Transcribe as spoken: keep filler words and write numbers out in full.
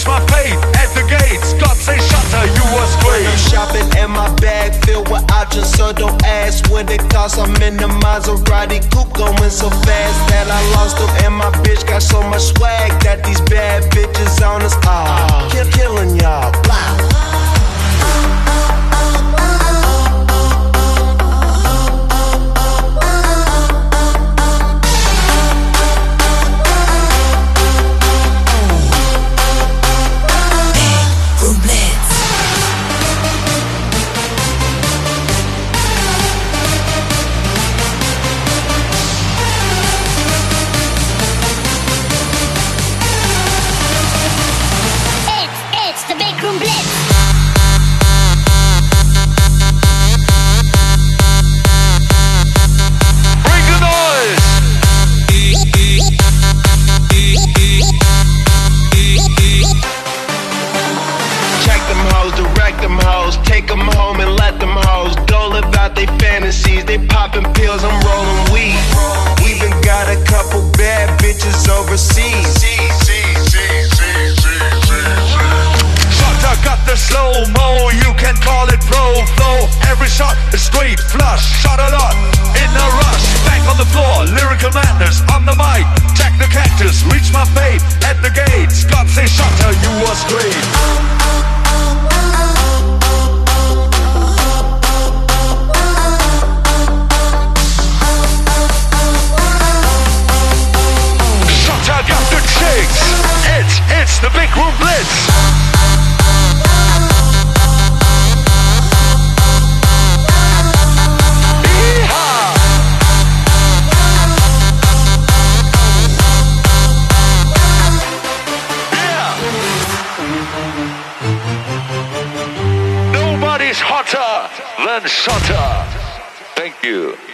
my fate at the gates. God say shutter, you was great. I'm shopping and my bag filled with options, so don't ask what it costs. I'm in the Maserati coupe going so fast that I lost them. And my bitch got so much swag that these bad bitches on us. Ah, kill, killing y'all. Blah. Take them home and let them hoes go live out they fantasies. They popping pills, I'm rolling weed. Even got a couple bad bitches overseas. Shutter got the slow-mo, you can call it pro flow. Every shot is straight flush, shot a lot in a rush. Back on the floor, lyrical madness on the mic. Check the cactus, reach my fate at the gates. God say shutter, you was great. It's, it's the Big Room Blitz. Yeehaw. Yeah. Nobody's hotter than Shutter. Thank you.